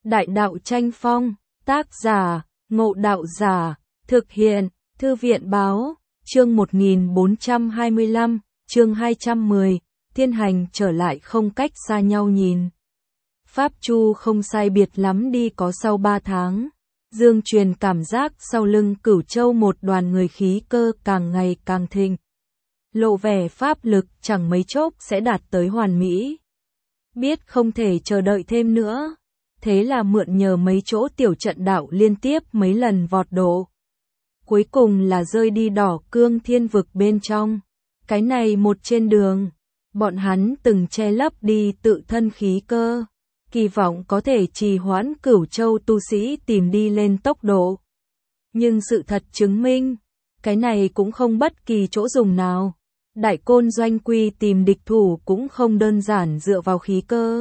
Đại đạo tranh phong, tác giả, Ngộ Đạo Giả, thực hiện, Thư viện báo, chương 1425, chương 210, thiên hành trở lại không cách xa nhau nhìn. Pháp Chu không sai biệt lắm đi có sau 3 tháng. Dương Truyền cảm giác sau lưng Cửu Châu một đoàn người khí cơ càng ngày càng thịnh. Lộ vẻ pháp lực chẳng mấy chốc sẽ đạt tới hoàn mỹ. Biết không thể chờ đợi thêm nữa. Thế là mượn nhờ mấy chỗ tiểu trận đạo liên tiếp mấy lần vọt độ. Cuối cùng là rơi đi Đỏ Cương Thiên Vực bên trong. Cái này một trên đường, bọn hắn từng che lấp đi tự thân khí cơ. Kỳ vọng có thể trì hoãn Cửu Châu tu sĩ tìm đi lên tốc độ. Nhưng sự thật chứng minh, cái này cũng không bất kỳ chỗ dùng nào. Đại Côn Doanh Quy tìm địch thủ cũng không đơn giản dựa vào khí cơ,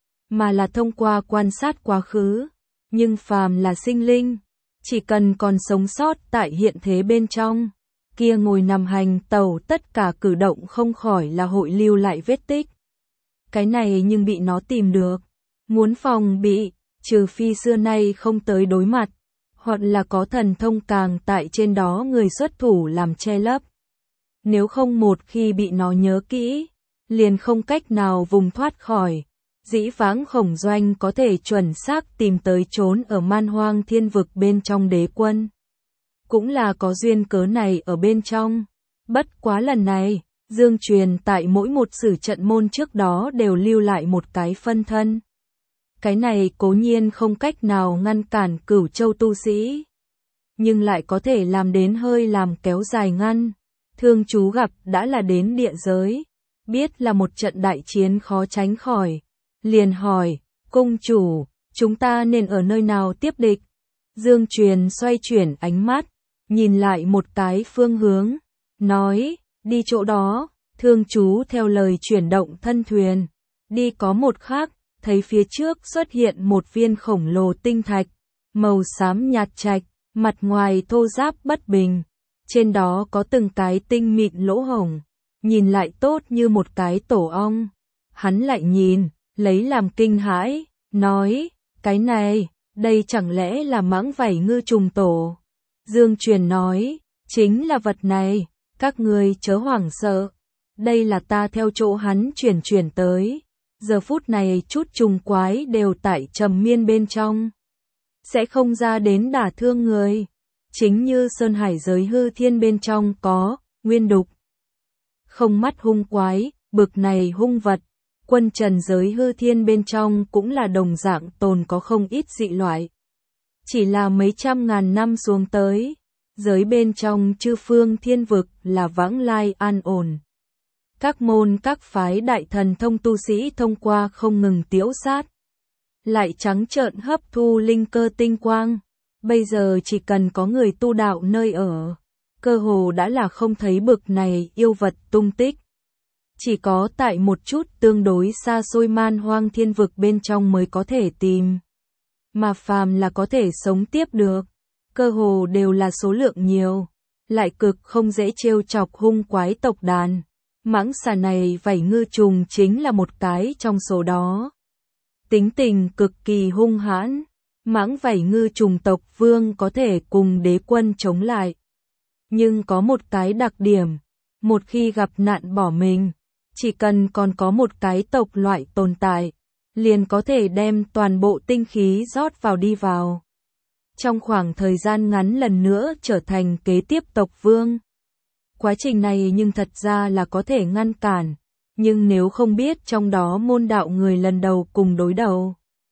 mà là thông qua quan sát quá khứ. Nhưng phàm là sinh linh, chỉ cần còn sống sót tại hiện thế bên trong, kia ngồi nằm hành tẩu tất cả cử động không khỏi là hội lưu lại vết tích. Cái này nhưng bị nó tìm được. Muốn phòng bị, trừ phi xưa nay không tới đối mặt, hoặc là có thần thông càng tại trên đó người xuất thủ làm che lấp. Nếu không một khi bị nó nhớ kỹ, liền không cách nào vùng thoát khỏi. Dĩ vãng Khổng Doanh có thể chuẩn xác tìm tới trốn ở Man Hoang Thiên Vực bên trong đế quân. Cũng là có duyên cớ này ở bên trong. Bất quá lần này, Dương Truyền tại mỗi một sử trận môn trước đó đều lưu lại một cái phân thân. Cái này cố nhiên không cách nào ngăn cản Cửu Châu tu sĩ, nhưng lại có thể làm đến hơi làm kéo dài ngăn. Thương chú gặp đã là đến địa giới, biết là một trận đại chiến khó tránh khỏi. Liền hỏi, cung chủ, chúng ta nên ở nơi nào tiếp địch? Dương Truyền xoay chuyển ánh mắt, nhìn lại một cái phương hướng, nói, đi chỗ đó. Thương chú theo lời chuyển động thân thuyền, đi có một khắc, thấy phía trước xuất hiện một viên khổng lồ tinh thạch, màu xám nhạt trạch, mặt ngoài thô ráp bất bình, trên đó có từng cái tinh mịn lỗ hổng, nhìn lại tốt như một cái tổ ong. Hắn lại nhìn, lấy làm kinh hãi, nói, cái này, đây chẳng lẽ là mãng vảy ngư trùng tổ? Dương Truyền nói, chính là vật này, các ngươi chớ hoảng sợ, đây là ta theo chỗ hắn chuyển tới. Giờ phút này chút trùng quái đều tại trầm miên bên trong, sẽ không ra đến đả thương người. Chính như Sơn Hải giới hư thiên bên trong có nguyên đục, không mắt hung quái, bực này hung vật. Quân trần giới hư thiên bên trong cũng là đồng dạng tồn có không ít dị loại. Chỉ là mấy trăm ngàn năm xuống tới, giới bên trong chư phương thiên vực là vãng lai an ổn. Các môn các phái đại thần thông tu sĩ thông qua không ngừng tiễu sát, lại trắng trợn hấp thu linh cơ tinh quang. Bây giờ chỉ cần có người tu đạo nơi ở, cơ hồ đã là không thấy bực này yêu vật tung tích. Chỉ có tại một chút tương đối xa xôi Man Hoang Thiên Vực bên trong mới có thể tìm. Mà phàm là có thể sống tiếp được, cơ hồ đều là số lượng nhiều, lại cực không dễ trêu chọc hung quái tộc đàn. Mãng xà này vảy ngư trùng chính là một cái trong số đó. Tính tình cực kỳ hung hãn, mãng vảy ngư trùng tộc vương có thể cùng đế quân chống lại. Nhưng có một cái đặc điểm, một khi gặp nạn bỏ mình, chỉ cần còn có một cái tộc loại tồn tại, liền có thể đem toàn bộ tinh khí rót vào đi vào. Trong khoảng thời gian ngắn lần nữa trở thành kế tiếp tộc vương. Quá trình này nhưng thật ra là có thể ngăn cản, nhưng nếu không biết trong đó môn đạo người lần đầu cùng đối đầu,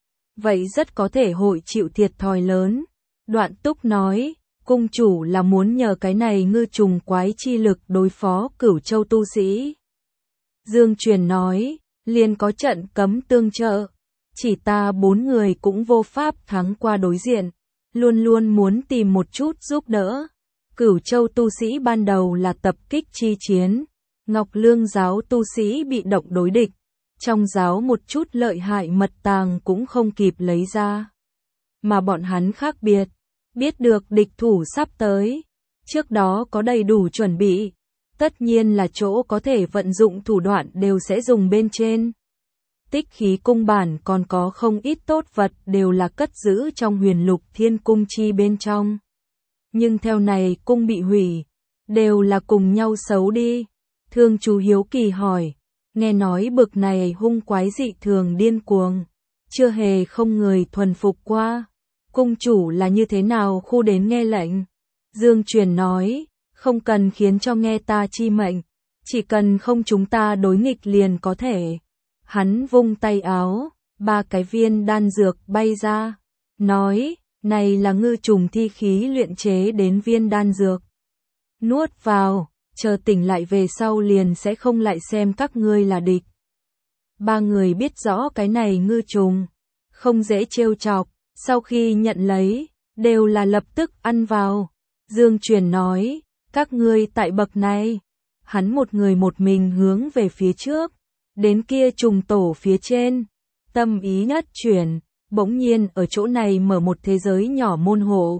vậy rất có thể hội chịu thiệt thòi lớn. Đoạn Túc nói, cung chủ là muốn nhờ cái này ngư trùng quái chi lực đối phó Cửu Châu tu sĩ. Dương Truyền nói, liền có trận cấm tương trợ, chỉ ta 4 người cũng vô pháp thắng qua đối diện, luôn luôn muốn tìm một chút giúp đỡ. Cửu Châu tu sĩ ban đầu là tập kích chi chiến, Ngọc Lương giáo tu sĩ bị động đối địch, trong giáo một chút lợi hại mật tàng cũng không kịp lấy ra. Mà bọn hắn khác biệt, biết được địch thủ sắp tới, trước đó có đầy đủ chuẩn bị, tất nhiên là chỗ có thể vận dụng thủ đoạn đều sẽ dùng bên trên. Tích khí cung bản còn có không ít tốt vật đều là cất giữ trong Huyền Lục Thiên Cung chi bên trong. Nhưng theo này cung bị hủy, đều là cùng nhau xấu đi. Thương chú hiếu kỳ hỏi, nghe nói bực này hung quái dị thường điên cuồng, chưa hề không người thuần phục qua. Cung chủ là như thế nào khu đến nghe lệnh? Dương Truyền nói, không cần khiến cho nghe ta chi mệnh, chỉ cần không chúng ta đối nghịch liền có thể. Hắn vung tay áo, 3 cái viên đan dược bay ra, nói, này là ngư trùng thi khí luyện chế đến viên đan dược. Nuốt vào, chờ tỉnh lại về sau liền sẽ không lại xem các ngươi là địch. 3 người biết rõ cái này ngư trùng, không dễ trêu chọc, sau khi nhận lấy, đều là lập tức ăn vào. Dương Truyền nói, các ngươi tại bậc này, hắn một người một mình hướng về phía trước, đến kia trùng tổ phía trên, tâm ý nhất chuyển, bỗng nhiên ở chỗ này mở một thế giới nhỏ môn hộ.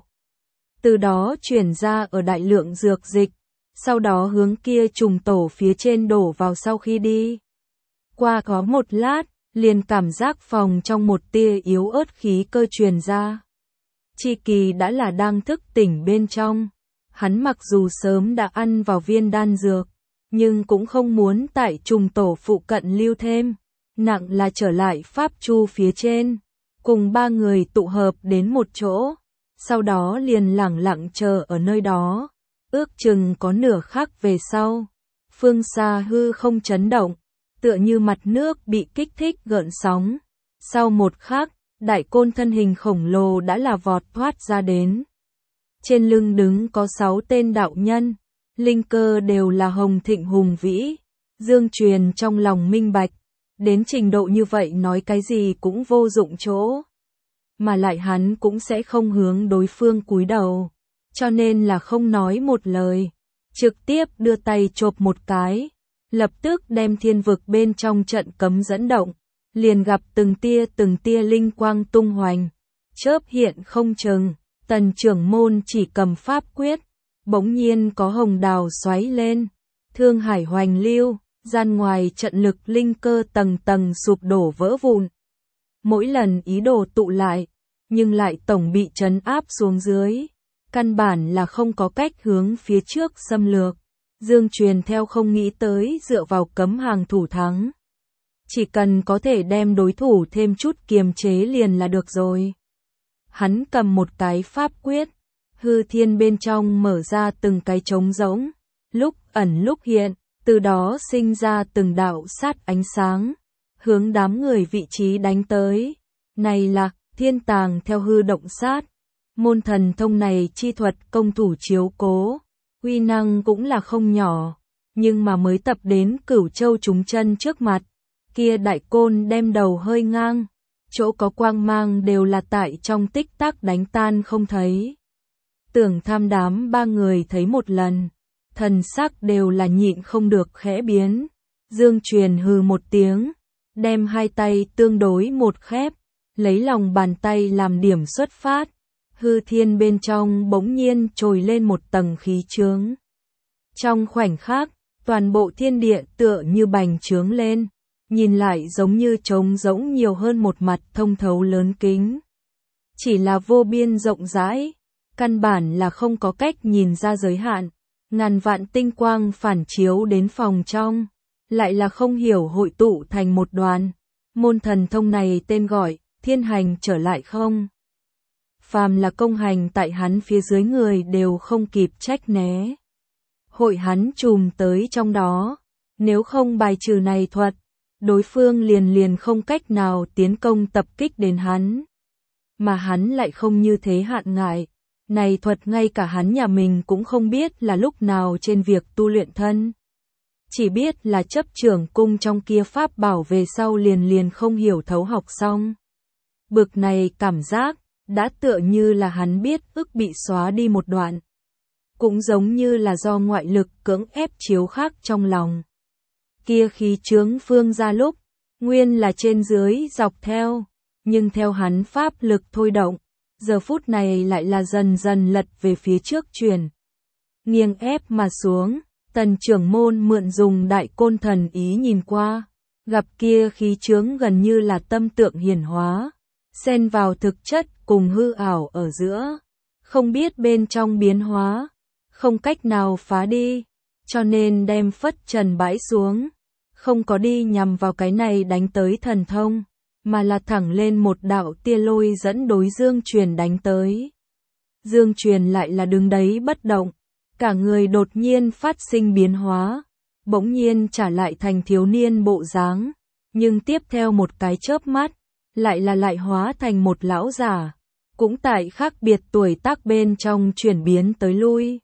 Từ đó chuyển ra ở đại lượng dược dịch, sau đó hướng kia trùng tổ phía trên đổ vào sau khi đi. Qua có một lát, liền cảm giác phòng trong một tia yếu ớt khí cơ truyền ra. Chi Kỳ đã là đang thức tỉnh bên trong. Hắn mặc dù sớm đã ăn vào viên đan dược, nhưng cũng không muốn tại trùng tổ phụ cận lưu thêm. Nặng là trở lại pháp chu phía trên, cùng 3 người tụ hợp đến một chỗ. Sau đó liền lẳng lặng chờ ở nơi đó. Ước chừng có nửa khắc về sau. Phương xa hư không chấn động, tựa như mặt nước bị kích thích gợn sóng. Sau một khắc, đại côn thân hình khổng lồ đã là vọt thoát ra đến. Trên lưng đứng có 6 tên đạo nhân, linh cơ đều là hồng thịnh hùng vĩ. Dương Truyền trong lòng minh bạch, đến trình độ như vậy nói cái gì cũng vô dụng chỗ. Mà lại hắn cũng sẽ không hướng đối phương cúi đầu, cho nên là không nói một lời, trực tiếp đưa tay chộp một cái, lập tức đem thiên vực bên trong trận cấm dẫn động, liền gặp từng tia linh quang tung hoành, chớp hiện không chừng. Tần trưởng môn chỉ cầm pháp quyết, bỗng nhiên có hồng đào xoáy lên, thương hải hoành lưu, gian ngoài trận lực linh cơ tầng tầng sụp đổ vỡ vụn. Mỗi lần ý đồ tụ lại, nhưng lại tổng bị trấn áp xuống dưới, căn bản là không có cách hướng phía trước xâm lược. Dương Truyền theo không nghĩ tới dựa vào cấm hàng thủ thắng. Chỉ cần có thể đem đối thủ thêm chút kiềm chế liền là được rồi. Hắn cầm một cái pháp quyết, hư thiên bên trong mở ra từng cái trống rỗng, lúc ẩn lúc hiện, từ đó sinh ra từng đạo sát ánh sáng, hướng đám người vị trí đánh tới. Này là thiên tàng theo hư động sát, môn thần thông này chi thuật công thủ chiếu cố, uy năng cũng là không nhỏ, nhưng mà mới tập đến Cửu Châu trúng chân trước mặt, kia đại côn đem đầu hơi ngang. Chỗ có quang mang đều là tại trong tích tắc đánh tan không thấy. Tưởng Tham đám 3 người thấy một lần, thần sắc đều là nhịn không được khẽ biến. Dương Truyền hừ một tiếng, đem 2 tay tương đối một khép, lấy lòng bàn tay làm điểm xuất phát. Hư thiên bên trong bỗng nhiên trồi lên một tầng khí chướng. Trong khoảnh khắc, toàn bộ thiên địa tựa như bành trướng lên. Nhìn lại giống như trống rỗng nhiều hơn một mặt thông thấu lớn kính. Chỉ là vô biên rộng rãi, căn bản là không có cách nhìn ra giới hạn. Ngàn vạn tinh quang phản chiếu đến phòng trong, lại là không hiểu hội tụ thành một đoàn. Môn thần thông này tên gọi, thiên hành trở lại không? Phàm là công hành tại hắn phía dưới người đều không kịp trách né. Hội hắn trùm tới trong đó, nếu không bài trừ này thuật, đối phương liền không cách nào tiến công tập kích đến hắn. Mà hắn lại không như thế hạn ngại. Này thuật ngay cả hắn nhà mình cũng không biết là lúc nào trên việc tu luyện thân. Chỉ biết là chấp trưởng cung trong kia pháp bảo về sau liền không hiểu thấu học xong. Bực này cảm giác, đã tựa như là hắn biết ức bị xóa đi một đoạn. Cũng giống như là do ngoại lực cưỡng ép chiếu khắc trong lòng. Kia khí chướng phương ra lúc, nguyên là trên dưới dọc theo, nhưng theo hắn pháp lực thôi động, giờ phút này lại là dần dần lật về phía trước chuyển. Nghiêng ép mà xuống, Tần trưởng môn mượn dùng đại côn thần ý nhìn qua, Gặp kia khí chướng gần như là tâm tượng hiển hóa, xen vào thực chất cùng hư ảo ở giữa, không biết bên trong biến hóa, không cách nào phá đi, cho nên đem phất trần bãi xuống, không có đi nhằm vào cái này đánh tới thần thông, mà là thẳng lên một đạo tia lôi dẫn đối Dương Truyền đánh tới. Dương Truyền lại là đứng đấy bất động, cả người đột nhiên phát sinh biến hóa, bỗng nhiên trả lại thành thiếu niên bộ dáng, nhưng tiếp theo một cái chớp mắt, lại hóa thành một lão giả, cũng tại khác biệt tuổi tác bên trong chuyển biến tới lui.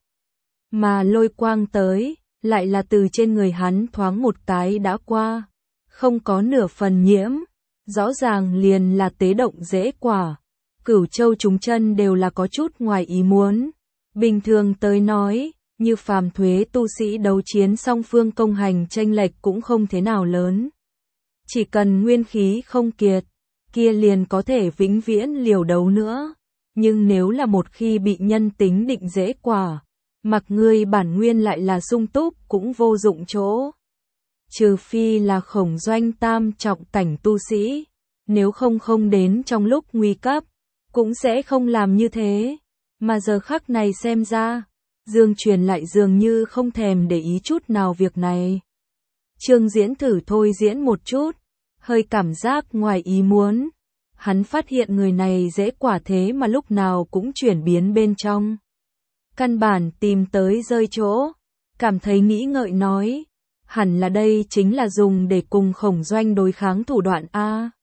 Mà lôi quang tới, lại là từ trên người hắn thoáng một cái đã qua, không có nửa phần nhiễm, rõ ràng liền là tế động dễ quả. Cửu Châu chúng chân đều là có chút ngoài ý muốn. Bình thường tới nói, như phàm thuế tu sĩ đấu chiến song phương công hành chênh lệch cũng không thế nào lớn. Chỉ cần nguyên khí không kiệt, kia liền có thể vĩnh viễn liều đấu nữa. Nhưng nếu là một khi bị nhân tính định dễ quả, mặc ngươi bản nguyên lại là sung túc cũng vô dụng chỗ. Trừ phi là Khổng Doanh tam trọng cảnh tu sĩ, nếu không đến trong lúc nguy cấp, cũng sẽ không làm như thế. Mà giờ khắc này xem ra, Dương Truyền lại dường như không thèm để ý chút nào việc này. Trương Diễn thử thôi diễn một chút, hơi cảm giác ngoài ý muốn. Hắn phát hiện người này dễ quả thế mà lúc nào cũng chuyển biến bên trong. Căn bản tìm tới rơi chỗ, cảm thấy nghĩ ngợi nói, hẳn là đây chính là dùng để cùng Khổng Doanh đối kháng thủ đoạn A.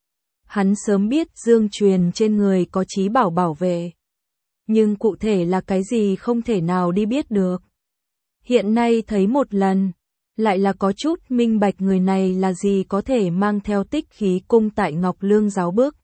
Hắn sớm biết Dương Truyền trên người có trí bảo bảo vệ, nhưng cụ thể là cái gì không thể nào đi biết được. Hiện nay thấy một lần, lại là có chút minh bạch người này là gì có thể mang theo tích khí cung tại Ngọc Lương giáo bước.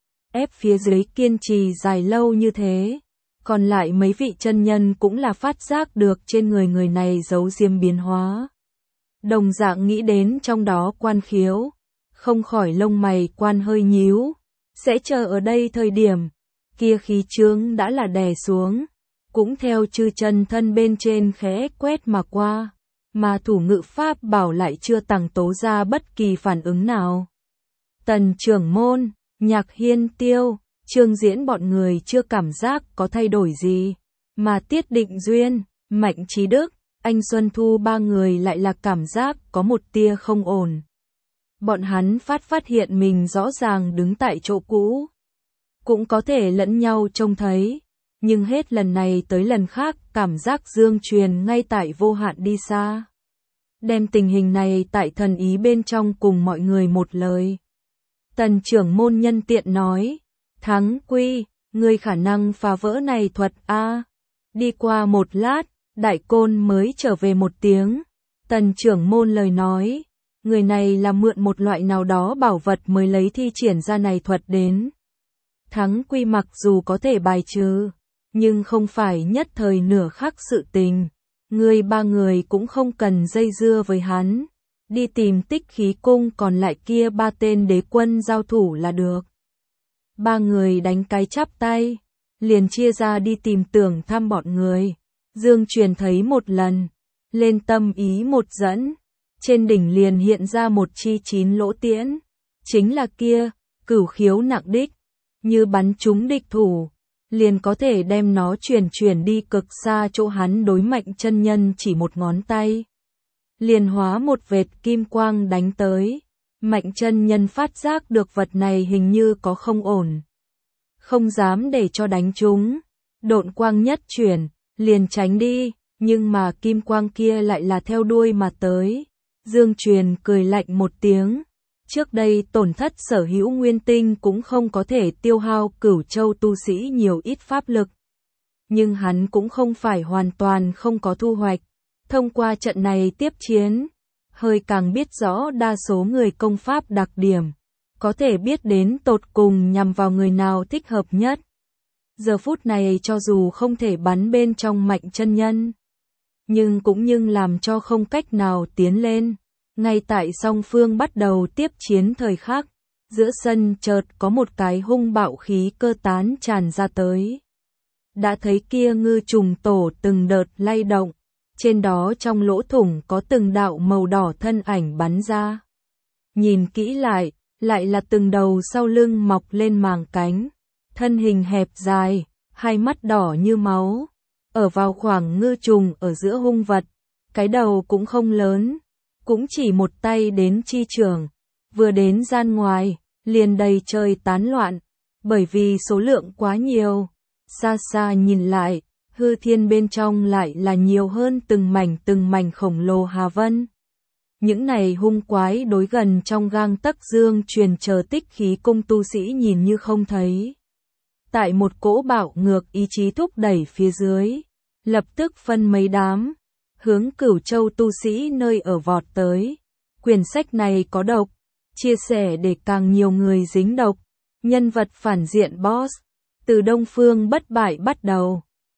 Ép phía dưới kiên trì dài lâu như thế, còn lại mấy vị chân nhân cũng là phát giác được trên người này giấu diêm biến hóa. Đồng dạng nghĩ đến trong đó quan khiếu, không khỏi lông mày quan hơi nhíu, sẽ chờ ở đây thời điểm, kia khí chướng đã là đè xuống, cũng theo chư chân thân bên trên khẽ quét mà qua, mà thủ ngự pháp bảo lại chưa tàng tố ra bất kỳ phản ứng nào. Tần trưởng môn, Nhạc Hiên Tiêu, Trương Diễn bọn người chưa cảm giác có thay đổi gì, mà Tiết Định Duyên, Mạnh Trí Đức, Anh Xuân Thu ba người lại là cảm giác có một tia không ổn. Bọn hắn phát hiện mình rõ ràng đứng tại chỗ cũ, cũng có thể lẫn nhau trông thấy, nhưng hết lần này tới lần khác cảm giác Dương Truyền ngay tại vô hạn đi xa. Đem tình hình này tại thần ý bên trong cùng mọi người một lời. Tần trưởng môn nhân tiện nói, Thắng Quy, ngươi khả năng phá vỡ này thuật A. Đi qua một lát, Đại Côn mới trở về một tiếng. Tần trưởng môn lời nói, người này là mượn một loại nào đó bảo vật mới lấy thi triển ra này thuật đến. Thắng Quy mặc dù có thể bài trừ, nhưng không phải nhất thời nửa khắc sự tình. Người ba người cũng không cần dây dưa với hắn. Đi tìm Tích Khí Cung còn lại kia ba tên đế quân giao thủ là được. Ba người đánh cái chắp tay, liền chia ra đi tìm Tưởng thăm bọn người. Dương Truyền thấy một lần, lên tâm ý một dẫn, trên đỉnh liền hiện ra một chi 9 lỗ tiễn, chính là kia, cửu khiếu nặng đích, như bắn trúng địch thủ, liền có thể đem nó chuyển đi cực xa chỗ hắn đối Mạnh chân nhân chỉ một ngón tay. Liền hóa một vệt kim quang đánh tới, Mạnh chân nhân phát giác được vật này hình như có không ổn. Không dám để cho đánh trúng, độn quang nhất chuyển, liền tránh đi, nhưng mà kim quang kia lại là theo đuôi mà tới. Dương Truyền cười lạnh một tiếng, trước đây tổn thất sở hữu nguyên tinh cũng không có thể tiêu hao Cửu Châu tu sĩ nhiều ít pháp lực. Nhưng hắn cũng không phải hoàn toàn không có thu hoạch. Thông qua trận này tiếp chiến, hơi càng biết rõ đa số người công pháp đặc điểm, có thể biết đến tột cùng nhằm vào người nào thích hợp nhất. Giờ phút này cho dù không thể bắn bên trong Mạnh chân nhân, nhưng cũng làm cho không cách nào tiến lên. Ngay tại song phương bắt đầu tiếp chiến thời khắc, giữa sân chợt có một cái hung bạo khí cơ tán tràn ra tới. Đã thấy kia ngư trùng tổ từng đợt lay động, trên đó trong lỗ thủng có từng đạo màu đỏ thân ảnh bắn ra. Nhìn kỹ lại là từng đầu sau lưng mọc lên màng cánh, thân hình hẹp dài, hai mắt đỏ như máu, ở vào khoảng ngư trùng ở giữa hung vật, cái đầu cũng không lớn, cũng chỉ một tay đến chi trường, vừa đến gian ngoài, liền đầy trời tán loạn, bởi vì số lượng quá nhiều, xa xa nhìn lại, hư thiên bên trong lại là nhiều hơn từng mảnh khổng lồ hà vân. Những này hung quái đối gần trong gang tấc dương truyền chờ tích khí cung tu sĩ nhìn như không thấy. Tại một cỗ bạo ngược ý chí thúc đẩy phía dưới, lập tức phân mấy đám, hướng Cửu Châu tu sĩ nơi ở vọt tới. Quyển sách này có độc, chia sẻ để càng nhiều người dính độc. Nhân vật phản diện boss, từ Đông Phương bất bại bắt đầu.